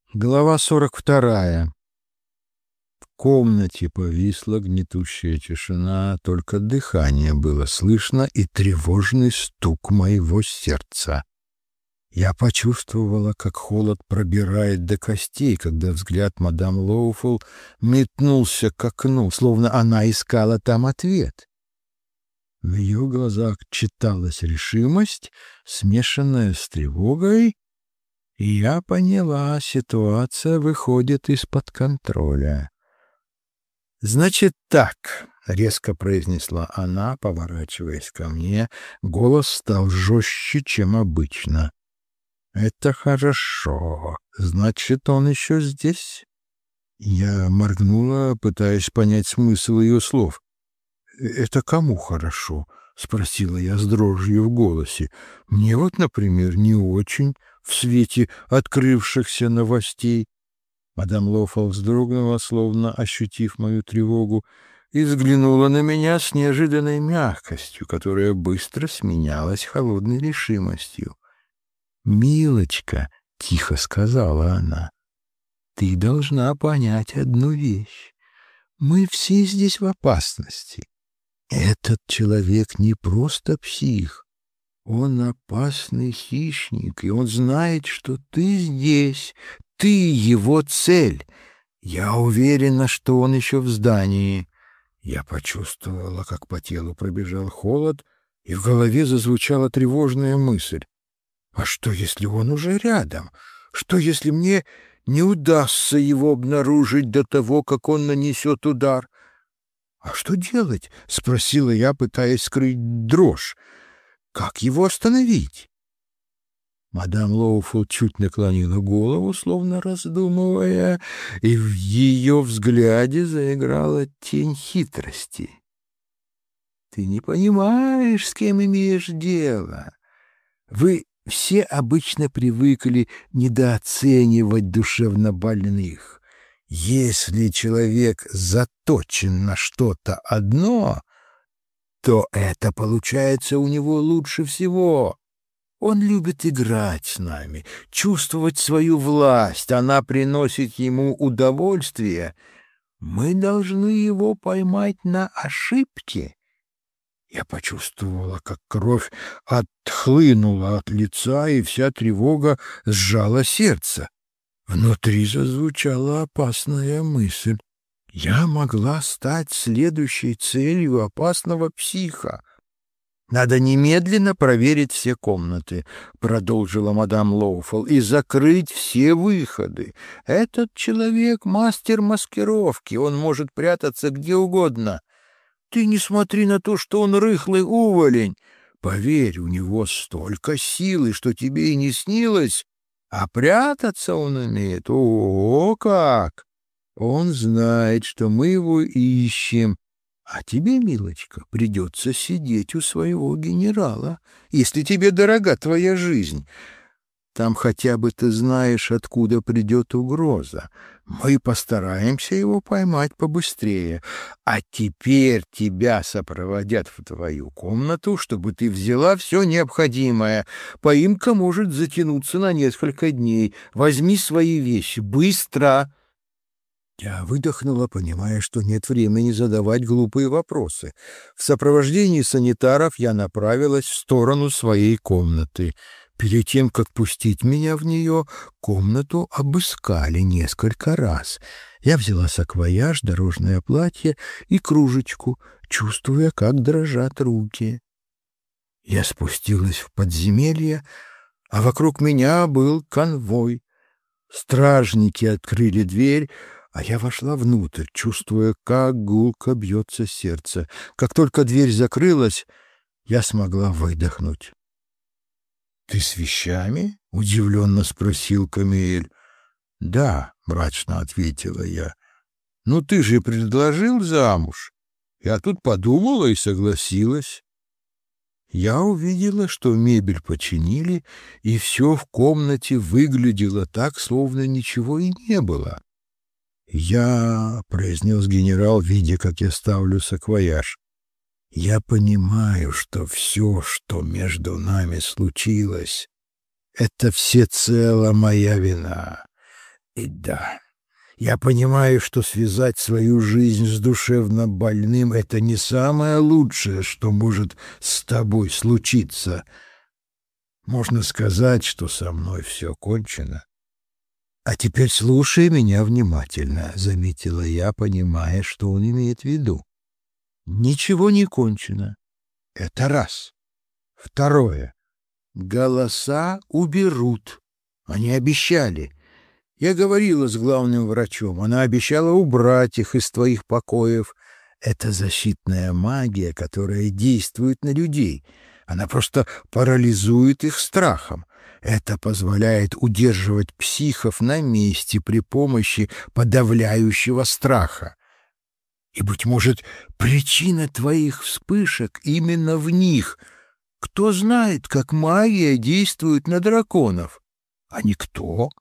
Глава 42. В комнате повисла гнетущая тишина, только дыхание было слышно и тревожный стук моего сердца. Я почувствовала, как холод пробирает до костей, когда взгляд мадам Лоуфул метнулся к окну, словно она искала там ответ. В ее глазах читалась решимость, смешанная с тревогой, и я поняла, ситуация выходит из-под контроля. «Значит так», — резко произнесла она, поворачиваясь ко мне, голос стал жестче, чем обычно. «Это хорошо. Значит, он еще здесь?» Я моргнула, пытаясь понять смысл ее слов. «Это кому хорошо?» — спросила я с дрожью в голосе. «Мне вот, например, не очень в свете открывшихся новостей». Мадам Лоуфул вздрогнула, словно ощутив мою тревогу, и взглянула на меня с неожиданной мягкостью, которая быстро сменялась холодной решимостью. «Милочка», — тихо сказала она, — «ты должна понять одну вещь. Мы все здесь в опасности. Этот человек не просто псих. Он опасный хищник, и он знает, что ты здесь, ты его цель. Я уверена, что он еще в здании». Я почувствовала, как по телу пробежал холод, и в голове зазвучала тревожная мысль. А что, если он уже рядом? Что, если мне не удастся его обнаружить до того, как он нанесет удар? «А что делать?» — спросила я, пытаясь скрыть дрожь. «Как его остановить?» Мадам Лоуфул чуть наклонила голову, словно раздумывая, и в ее взгляде заиграла тень хитрости. «Ты не понимаешь, с кем имеешь дело. Вы все обычно привыкли недооценивать душевнобольных. Если человек заточен на что-то одно, то это получается у него лучше всего. Он любит играть с нами, чувствовать свою власть, она приносит ему удовольствие. Мы должны его поймать на ошибке». Я почувствовала, как кровь отхлынула от лица, и вся тревога сжала сердце. Внутри зазвучала опасная мысль. Я могла стать следующей целью опасного психа. «Надо немедленно проверить все комнаты», — продолжила мадам Лоуфул, — «и закрыть все выходы. Этот человек — мастер маскировки, он может прятаться где угодно. Ты не смотри на то, что он рыхлый уволень. Поверь, у него столько силы, что тебе и не снилось. А прятаться он умеет. О, как! Он знает, что мы его ищем. А тебе, милочка, придется сидеть у своего генерала, если тебе дорога твоя жизнь. Там хотя бы ты знаешь, откуда придет угроза. Мы постараемся его поймать побыстрее. А теперь тебя сопроводят в твою комнату, чтобы ты взяла все необходимое. Поимка может затянуться на несколько дней. Возьми свои вещи. Быстро!» Я выдохнула, понимая, что нет времени задавать глупые вопросы. В сопровождении санитаров я направилась в сторону своей комнаты. Перед тем, как пустить меня в нее, комнату обыскали несколько раз. Я взяла саквояж, дорожное платье и кружечку, чувствуя, как дрожат руки. Я спустилась в подземелье, а вокруг меня был конвой. Стражники открыли дверь, а я вошла внутрь, чувствуя, как гулко бьется сердце. Как только дверь закрылась, я смогла выдохнуть. «Ты с вещами?» — удивленно спросил Камиэль. «Да», — мрачно ответила я. «Ну ты же предложил замуж. Я тут подумала и согласилась». Я увидела, что мебель починили, и все в комнате выглядело так, словно ничего и не было. «Я», — произнес генерал, видя, как я ставлю саквояж, — «я понимаю, что все, что между нами случилось, это всецело моя вина. И да, я понимаю, что связать свою жизнь с душевно больным — это не самое лучшее, что может с тобой случиться. Можно сказать, что со мной все кончено. А теперь слушай меня внимательно, — заметила я, понимая, что он имеет в виду. Ничего не кончено. Это раз. Второе. Голоса уберут. Они обещали. Я говорила с главным врачом. Она обещала убрать их из твоих покоев. Это защитная магия, которая действует на людей. Она просто парализует их страхом. Это позволяет удерживать психов на месте при помощи подавляющего страха. И, быть может, причина твоих вспышек именно в них. Кто знает, как магия действует на драконов? А никто.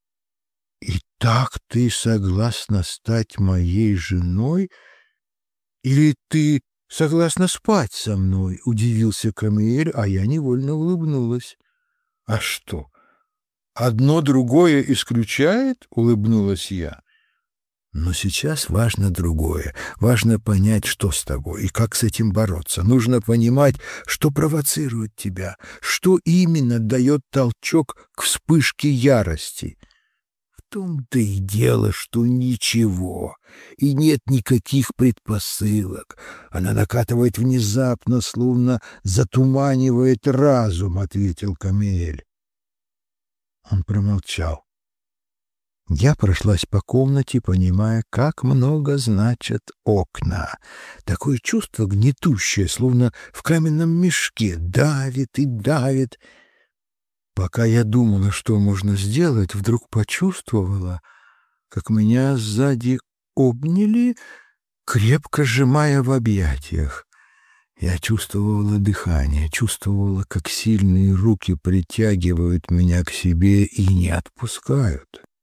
И так ты согласна стать моей женой? Или ты согласна спать со мной? Удивился Камиэль, а я невольно улыбнулась. А что? Одно другое исключает? Улыбнулась я. Но сейчас важно другое. Важно понять, что с тобой и как с этим бороться. Нужно понимать, что провоцирует тебя, что именно дает толчок к вспышке ярости. В том-то и дело, что ничего, и нет никаких предпосылок. Она накатывает внезапно, словно затуманивает разум, — ответил Камиэль. Он промолчал. Я прошлась по комнате, понимая, как много значат окна. Такое чувство гнетущее, словно в каменном мешке, давит и давит. Пока я думала, что можно сделать, вдруг почувствовала, как меня сзади обняли, крепко сжимая в объятиях. Я чувствовала дыхание, чувствовала, как сильные руки притягивают меня к себе и не отпускают.